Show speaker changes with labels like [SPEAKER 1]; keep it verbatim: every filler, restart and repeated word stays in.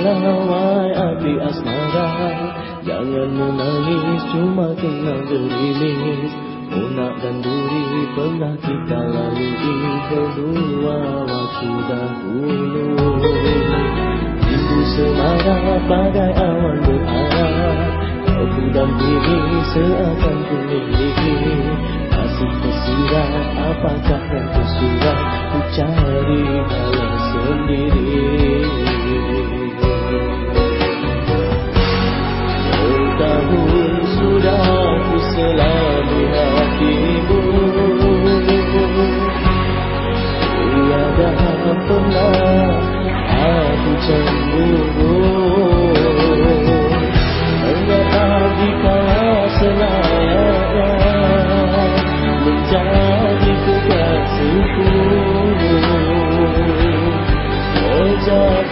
[SPEAKER 1] Janganlah wahai api asmara, jangan menangis cuma kena gerimis. Munak dan duri pernah kita lalui berdua waktu dahulu. Rindu semara bagai awan berarah, kau ku dampingi seakan ku miliki. Masih tersirat apakah yang tersurat, ku cari halang sendiri. Bertahun sudah ku selami hatimu, tiada pernah aku cemburu. Ternyata dikala selayaknya menjadi kekasihku, sejak